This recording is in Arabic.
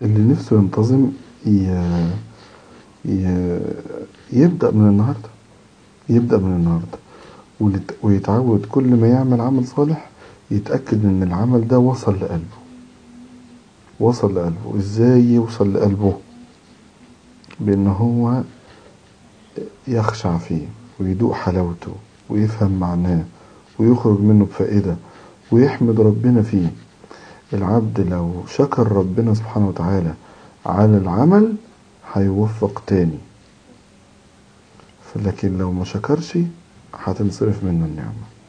اللي نفسه ينتظم ي... يبدأ من النهاردة، يبدأ من النهاردة ويتعود كل ما يعمل عمل صالح يتأكد ان العمل ده وصل لقلبه. وصل لقلبه ازاي؟ يوصل لقلبه بان هو يخشع فيه ويدوق حلاوته ويفهم معناه ويخرج منه بفائدة ويحمد ربنا فيه. العبد لو شكر ربنا سبحانه وتعالى على العمل هيوفق تاني، لكن لو ما شكرش هتنصرف منه النعمة.